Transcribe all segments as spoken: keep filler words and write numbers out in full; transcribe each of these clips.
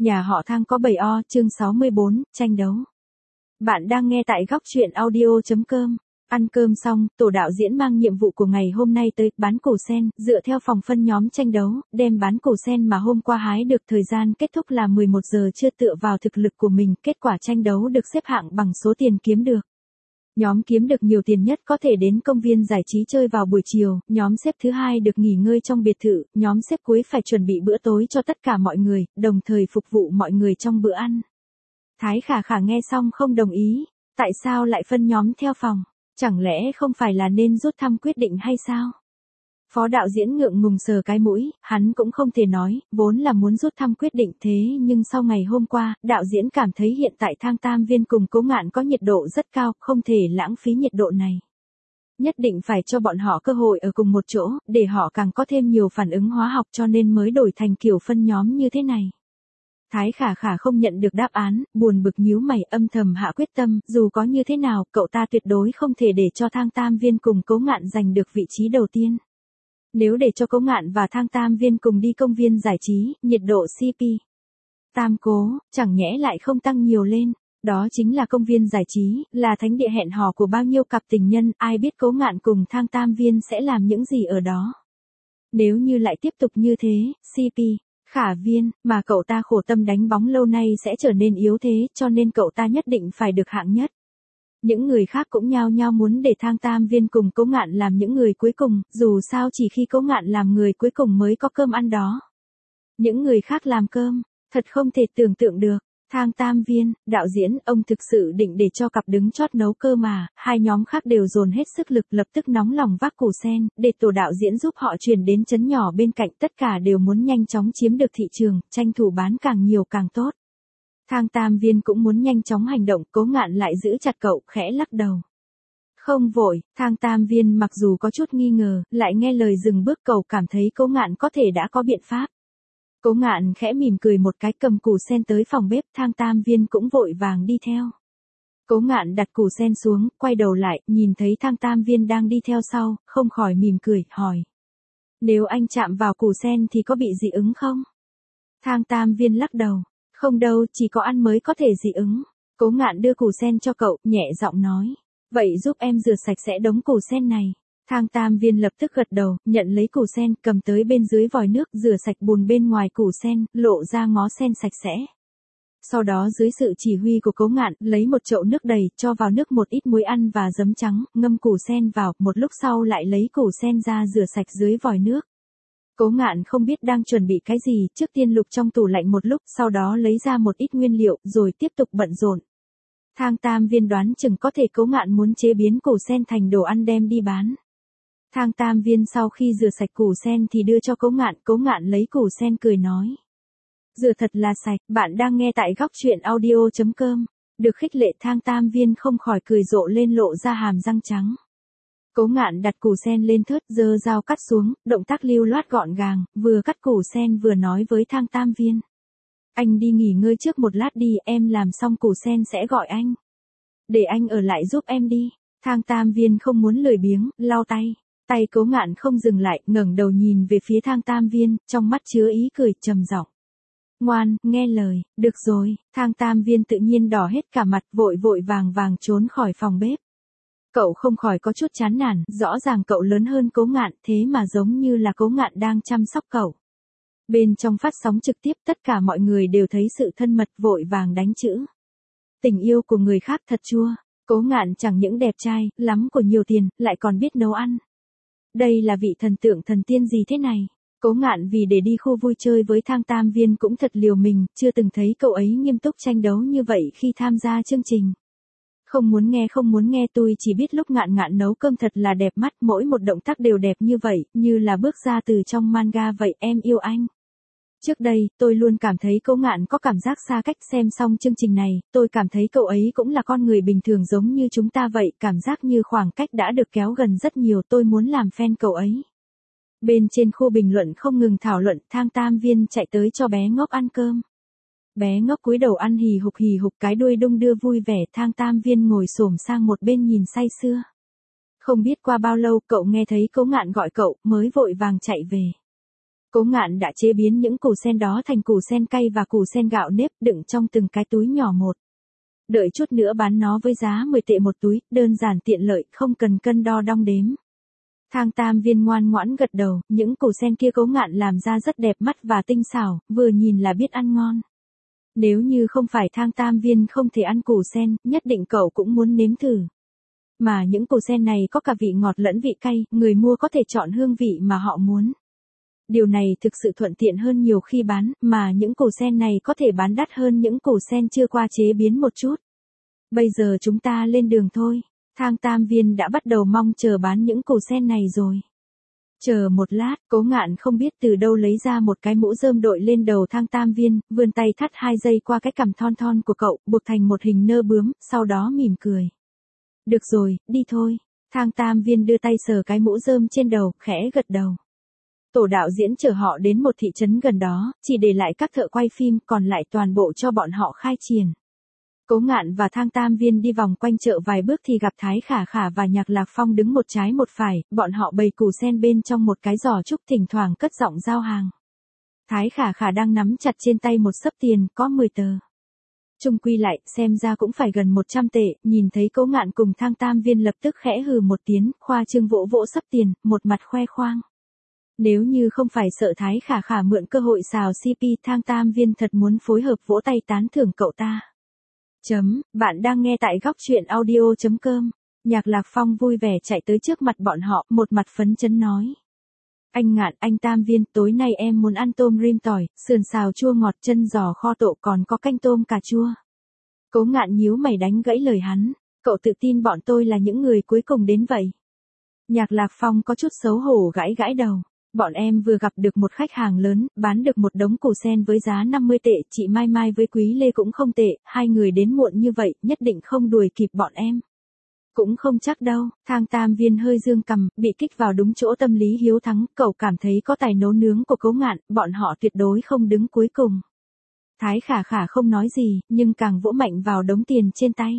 Nhà họ Thang có bảy o, chương sáu mươi bốn, tranh đấu. Bạn đang nghe tại góc truyện audio.com. Ăn cơm xong, tổ đạo diễn mang nhiệm vụ của ngày hôm nay tới bán củ sen, dựa theo phòng phân nhóm tranh đấu, đem bán củ sen mà hôm qua hái được. Thời gian kết thúc là mười một giờ trưa, tựa vào thực lực của mình, kết quả tranh đấu được xếp hạng bằng số tiền kiếm được. Nhóm kiếm được nhiều tiền nhất có thể đến công viên giải trí chơi vào buổi chiều, nhóm xếp thứ hai được nghỉ ngơi trong biệt thự, nhóm xếp cuối phải chuẩn bị bữa tối cho tất cả mọi người, đồng thời phục vụ mọi người trong bữa ăn. Thái Khả Khả nghe xong không đồng ý, tại sao lại phân nhóm theo phòng, chẳng lẽ không phải là nên rút thăm quyết định hay sao? Phó đạo diễn ngượng ngùng sờ cái mũi, hắn cũng không thể nói, vốn là muốn rút thăm quyết định thế nhưng sau ngày hôm qua, đạo diễn cảm thấy hiện tại Thang Tam Viên cùng Cố Ngạn có nhiệt độ rất cao, không thể lãng phí nhiệt độ này. Nhất định phải cho bọn họ cơ hội ở cùng một chỗ, để họ càng có thêm nhiều phản ứng hóa học, cho nên mới đổi thành kiểu phân nhóm như thế này. Thái Khả Khả không nhận được đáp án, buồn bực nhíu mày, âm thầm hạ quyết tâm, dù có như thế nào, cậu ta tuyệt đối không thể để cho Thang Tam Viên cùng Cố Ngạn giành được vị trí đầu tiên. Nếu để cho Cố Ngạn và Thang Tam Viên cùng đi công viên giải trí, nhiệt độ xê pê Tam Cố, chẳng nhẽ lại không tăng nhiều lên. Đó chính là công viên giải trí, là thánh địa hẹn hò của bao nhiêu cặp tình nhân, ai biết Cố Ngạn cùng Thang Tam Viên sẽ làm những gì ở đó. Nếu như lại tiếp tục như thế, xê pê Khả Viên, mà cậu ta khổ tâm đánh bóng lâu nay sẽ trở nên yếu thế, cho nên cậu ta nhất định phải được hạng nhất. Những người khác cũng nhao nhao muốn để Thang Tam Viên cùng Cố Ngạn làm những người cuối cùng, dù sao chỉ khi Cố Ngạn làm người cuối cùng mới có cơm ăn đó. Những người khác làm cơm, thật không thể tưởng tượng được. Thang Tam Viên, đạo diễn, ông thực sự định để cho cặp đứng chót nấu cơm mà, hai nhóm khác đều dồn hết sức lực, lập tức nóng lòng vác củ sen, để tổ đạo diễn giúp họ chuyển đến trấn nhỏ bên cạnh, tất cả đều muốn nhanh chóng chiếm được thị trường, tranh thủ bán càng nhiều càng tốt. Thang Tam Viên cũng muốn nhanh chóng hành động, Cố Ngạn lại giữ chặt cậu, khẽ lắc đầu. Không vội, Thang Tam Viên mặc dù có chút nghi ngờ, lại nghe lời dừng bước, cậu cảm thấy Cố Ngạn có thể đã có biện pháp. Cố Ngạn khẽ mỉm cười một cái, cầm củ sen tới phòng bếp, Thang Tam Viên cũng vội vàng đi theo. Cố Ngạn đặt củ sen xuống, quay đầu lại, nhìn thấy Thang Tam Viên đang đi theo sau, không khỏi mỉm cười, hỏi. Nếu anh chạm vào củ sen thì có bị dị ứng không? Thang Tam Viên lắc đầu. Không đâu, chỉ có ăn mới có thể dị ứng. Cố Ngạn đưa củ sen cho cậu, nhẹ giọng nói. Vậy giúp em rửa sạch sẽ đống củ sen này. Thang Tam Viên lập tức gật đầu, nhận lấy củ sen, cầm tới bên dưới vòi nước, rửa sạch bùn bên ngoài củ sen, lộ ra ngó sen sạch sẽ. Sau đó dưới sự chỉ huy của Cố Ngạn, lấy một chậu nước đầy, cho vào nước một ít muối ăn và giấm trắng, ngâm củ sen vào, một lúc sau lại lấy củ sen ra rửa sạch dưới vòi nước. Cố Ngạn không biết đang chuẩn bị cái gì, trước tiên lục trong tủ lạnh một lúc, sau đó lấy ra một ít nguyên liệu, rồi tiếp tục bận rộn. Thang Tam Viên đoán chừng có thể Cố Ngạn muốn chế biến củ sen thành đồ ăn đem đi bán. Thang Tam Viên sau khi rửa sạch củ sen thì đưa cho Cố Ngạn, Cố Ngạn lấy củ sen cười nói. Rửa thật là sạch, bạn đang nghe tại góc truyện audio.com. Được khích lệ, Thang Tam Viên không khỏi cười rộ lên, lộ ra hàm răng trắng. Cố Ngạn đặt củ sen lên thớt, giơ dao cắt xuống, động tác lưu loát gọn gàng, vừa cắt củ sen vừa nói với Thang Tam Viên. Anh đi nghỉ ngơi trước một lát đi, em làm xong củ sen sẽ gọi anh. Để anh ở lại giúp em đi. Thang Tam Viên không muốn lười biếng, lau tay. Tay Cố Ngạn không dừng lại, ngẩng đầu nhìn về phía Thang Tam Viên, trong mắt chứa ý cười, trầm giọng. Ngoan, nghe lời, được rồi. Thang Tam Viên tự nhiên đỏ hết cả mặt, vội vội vàng vàng trốn khỏi phòng bếp. Cậu không khỏi có chút chán nản, rõ ràng cậu lớn hơn Cố Ngạn, thế mà giống như là Cố Ngạn đang chăm sóc cậu. Bên trong phát sóng trực tiếp, tất cả mọi người đều thấy sự thân mật, vội vàng đánh chữ. Tình yêu của người khác thật chua. Cố Ngạn chẳng những đẹp trai, lắm của nhiều tiền, lại còn biết nấu ăn. Đây là vị thần tượng thần tiên gì thế này? Cố Ngạn vì để đi khu vui chơi với Thang Tam Viên cũng thật liều mình, chưa từng thấy cậu ấy nghiêm túc tranh đấu như vậy khi tham gia chương trình. Không muốn nghe không muốn nghe, tôi chỉ biết lúc Ngạn Ngạn nấu cơm thật là đẹp mắt, mỗi một động tác đều đẹp như vậy, như là bước ra từ trong manga vậy, em yêu anh. Trước đây, tôi luôn cảm thấy Cố Ngạn có cảm giác xa cách, xem xong chương trình này, tôi cảm thấy cậu ấy cũng là con người bình thường giống như chúng ta vậy, cảm giác như khoảng cách đã được kéo gần rất nhiều, tôi muốn làm fan cậu ấy. Bên trên khu bình luận không ngừng thảo luận, Thang Tam Viên chạy tới cho bé ngốc ăn cơm. Bé ngốc cúi đầu ăn hì hục hì hục, cái đuôi đung đưa vui vẻ, Thang Tam Viên ngồi xổm sang một bên nhìn say sưa. Không biết qua bao lâu cậu nghe thấy Cố Ngạn gọi cậu, mới vội vàng chạy về. Cố Ngạn đã chế biến những củ sen đó thành củ sen cay và củ sen gạo nếp đựng trong từng cái túi nhỏ một. Đợi chút nữa bán nó với giá mười tệ một túi, đơn giản tiện lợi, không cần cân đo đong đếm. Thang Tam Viên ngoan ngoãn gật đầu, những củ sen kia Cố Ngạn làm ra rất đẹp mắt và tinh xảo, vừa nhìn là biết ăn ngon. Nếu như không phải Thang Tam Viên không thể ăn củ sen, nhất định cậu cũng muốn nếm thử. Mà những củ sen này có cả vị ngọt lẫn vị cay, người mua có thể chọn hương vị mà họ muốn. Điều này thực sự thuận tiện hơn nhiều khi bán, mà những củ sen này có thể bán đắt hơn những củ sen chưa qua chế biến một chút. Bây giờ chúng ta lên đường thôi. Thang Tam Viên đã bắt đầu mong chờ bán những củ sen này rồi. Chờ một lát, Cố Ngạn không biết từ đâu lấy ra một cái mũ rơm đội lên đầu Thang Tam Viên, vươn tay thắt hai dây qua cái cằm thon thon của cậu, buộc thành một hình nơ bướm, sau đó mỉm cười. Được rồi, đi thôi. Thang Tam Viên đưa tay sờ cái mũ rơm trên đầu, khẽ gật đầu. Tổ đạo diễn chở họ đến một thị trấn gần đó, chỉ để lại các thợ quay phim, còn lại toàn bộ cho bọn họ khai triển. Cố Ngạn và Thang Tam Viên đi vòng quanh chợ vài bước thì gặp Thái Khả Khả và Nhạc Lạc Phong đứng một trái một phải, bọn họ bày củ sen bên trong một cái giỏ trúc, thỉnh thoảng cất giọng giao hàng. Thái Khả Khả đang nắm chặt trên tay một xấp tiền, có mười tờ. Chung quy lại, xem ra cũng phải gần một trăm tệ, nhìn thấy Cố Ngạn cùng Thang Tam Viên lập tức khẽ hừ một tiếng, khoa trương vỗ vỗ xấp tiền, một mặt khoe khoang. Nếu như không phải sợ Thái Khả Khả mượn cơ hội xào xê pê, Thang Tam Viên thật muốn phối hợp vỗ tay tán thưởng cậu ta. Chấm, bạn đang nghe tại góc truyện audio chấm com. Nhạc Lạc Phong vui vẻ chạy tới trước mặt bọn họ, một mặt phấn chấn nói. Anh Ngạn, anh Tam Viên, tối nay em muốn ăn tôm rim tỏi, sườn xào chua ngọt, chân giò kho tộ, còn có canh tôm cà chua. Cố Ngạn nhíu mày đánh gãy lời hắn. Cậu tự tin bọn tôi là những người cuối cùng đến vậy. Nhạc Lạc Phong có chút xấu hổ gãi gãi đầu. Bọn em vừa gặp được một khách hàng lớn, bán được một đống củ sen với giá năm mươi tệ, chị Mai Mai với Quý Lê cũng không tệ, hai người đến muộn như vậy, nhất định không đuổi kịp bọn em. Cũng không chắc đâu, Thang Tam Viên hơi dương cằm, bị kích vào đúng chỗ tâm lý hiếu thắng, cậu cảm thấy có tài nấu nướng của Cố Ngạn, bọn họ tuyệt đối không đứng cuối cùng. Thái Khả Khả không nói gì, nhưng càng vỗ mạnh vào đống tiền trên tay.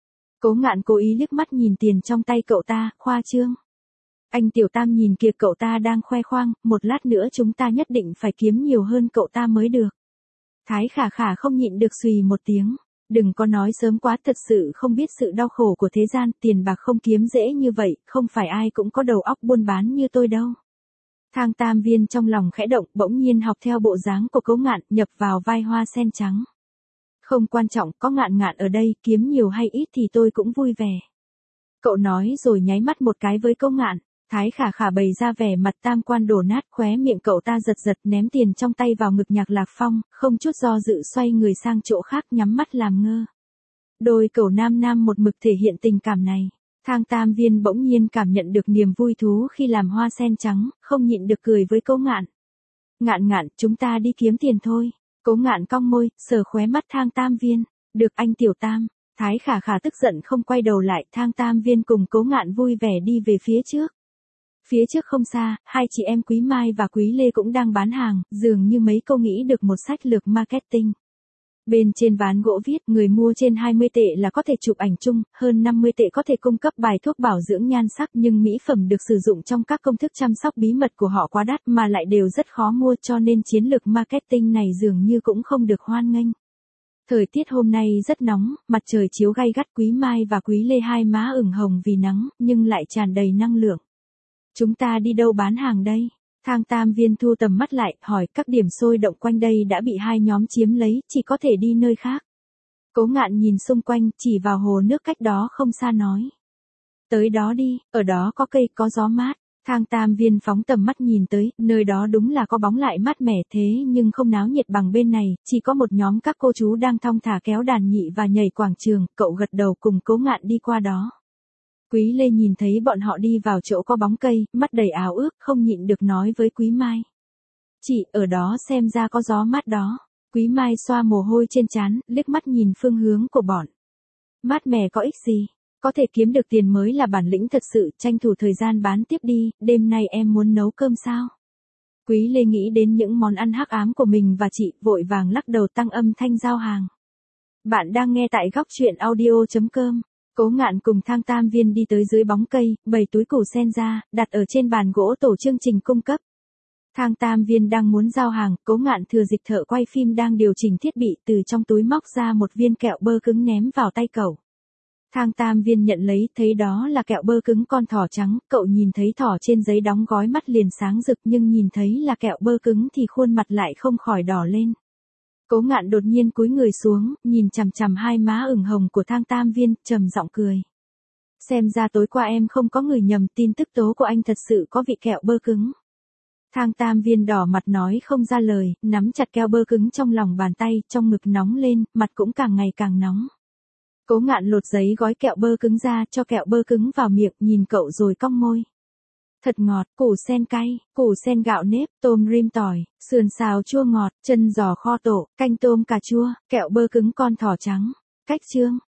Cố Ngạn cố ý liếc mắt nhìn tiền trong tay cậu ta, khoa trương. Anh Tiểu Tam nhìn kìa, cậu ta đang khoe khoang, một lát nữa chúng ta nhất định phải kiếm nhiều hơn cậu ta mới được. Thái Khả Khả không nhịn được xùy một tiếng. Đừng có nói sớm quá, thật sự không biết sự đau khổ của thế gian, tiền bạc không kiếm dễ như vậy, không phải ai cũng có đầu óc buôn bán như tôi đâu. Thang Tam Viên trong lòng khẽ động, bỗng nhiên học theo bộ dáng của Cố Ngạn, nhập vào vai Hoa Sen trắng. Không quan trọng, có Ngạn Ngạn ở đây, kiếm nhiều hay ít thì tôi cũng vui vẻ. Cậu nói rồi nháy mắt một cái với Cố Ngạn. Thái Khả Khả bày ra vẻ mặt tam quan đổ nát, khóe miệng cậu ta giật giật, ném tiền trong tay vào ngực Nhạc Lạc Phong, không chút do dự xoay người sang chỗ khác, nhắm mắt làm ngơ. Đôi cậu nam nam một mực thể hiện tình cảm này. Thang Tam Viên bỗng nhiên cảm nhận được niềm vui thú khi làm Hoa Sen trắng, không nhịn được cười với Cố Ngạn. Ngạn Ngạn, chúng ta đi kiếm tiền thôi. Cố Ngạn cong môi, sờ khóe mắt Thang Tam Viên. Được anh Tiểu Tam. Thái Khả Khả tức giận không quay đầu lại, Thang Tam Viên cùng Cố Ngạn vui vẻ đi về phía trước. Phía trước không xa, hai chị em Quý Mai và Quý Lê cũng đang bán hàng, dường như mấy cô nghĩ được một sách lược marketing. Bên trên ván gỗ viết, người mua trên hai mươi tệ là có thể chụp ảnh chung, hơn năm mươi tệ có thể cung cấp bài thuốc bảo dưỡng nhan sắc, nhưng mỹ phẩm được sử dụng trong các công thức chăm sóc bí mật của họ quá đắt mà lại đều rất khó mua, cho nên chiến lược marketing này dường như cũng không được hoan nghênh. Thời tiết hôm nay rất nóng, mặt trời chiếu gay gắt, Quý Mai và Quý Lê hai má ửng hồng vì nắng, nhưng lại tràn đầy năng lượng. Chúng ta đi đâu bán hàng đây? Thang Tam Viên thu tầm mắt lại, hỏi, các điểm sôi động quanh đây đã bị hai nhóm chiếm lấy, chỉ có thể đi nơi khác. Cố Ngạn nhìn xung quanh, chỉ vào hồ nước cách đó không xa nói. Tới đó đi, ở đó có cây, có gió mát. Thang Tam Viên phóng tầm mắt nhìn tới, nơi đó đúng là có bóng lại mát mẻ thế nhưng không náo nhiệt bằng bên này, chỉ có một nhóm các cô chú đang thong thả kéo đàn nhị và nhảy quảng trường, cậu gật đầu cùng Cố Ngạn đi qua đó. Quý Lê nhìn thấy bọn họ đi vào chỗ có bóng cây, mắt đầy áo ước, không nhịn được nói với Quý Mai. Chị, ở đó xem ra có gió mát đó. Quý Mai xoa mồ hôi trên trán, liếc mắt nhìn phương hướng của bọn. Mát mẻ có ích gì? Có thể kiếm được tiền mới là bản lĩnh thật sự, tranh thủ thời gian bán tiếp đi, đêm nay em muốn nấu cơm sao? Quý Lê nghĩ đến những món ăn hắc ám của mình và chị, vội vàng lắc đầu tăng âm thanh giao hàng. Bạn đang nghe tại góc truyện audio chấm com. Cố Ngạn cùng Thang Tam Viên đi tới dưới bóng cây, bày túi củ sen ra, đặt ở trên bàn gỗ tổ chương trình cung cấp. Thang Tam Viên đang muốn giao hàng, Cố Ngạn thừa dịp thợ quay phim đang điều chỉnh thiết bị từ trong túi móc ra một viên kẹo bơ cứng ném vào tay cậu. Thang Tam Viên nhận lấy, thấy đó là kẹo bơ cứng con thỏ trắng, cậu nhìn thấy thỏ trên giấy đóng gói mắt liền sáng rực nhưng nhìn thấy là kẹo bơ cứng thì khuôn mặt lại không khỏi đỏ lên. Cố Ngạn đột nhiên cúi người xuống, nhìn chằm chằm hai má ửng hồng của Thang Tam Viên, trầm giọng cười. Xem ra tối qua em không có ngửi nhầm, tin tức tố của anh thật sự có vị kẹo bơ cứng. Thang Tam Viên đỏ mặt nói không ra lời, nắm chặt kẹo bơ cứng trong lòng bàn tay, trong ngực nóng lên, mặt cũng càng ngày càng nóng. Cố Ngạn lột giấy gói kẹo bơ cứng ra, cho kẹo bơ cứng vào miệng, nhìn cậu rồi cong môi. Thật ngọt, củ sen cay, củ sen gạo nếp, tôm rim tỏi, sườn xào chua ngọt, chân giò kho tổ, canh tôm cà chua, kẹo bơ cứng con thỏ trắng. Cách chương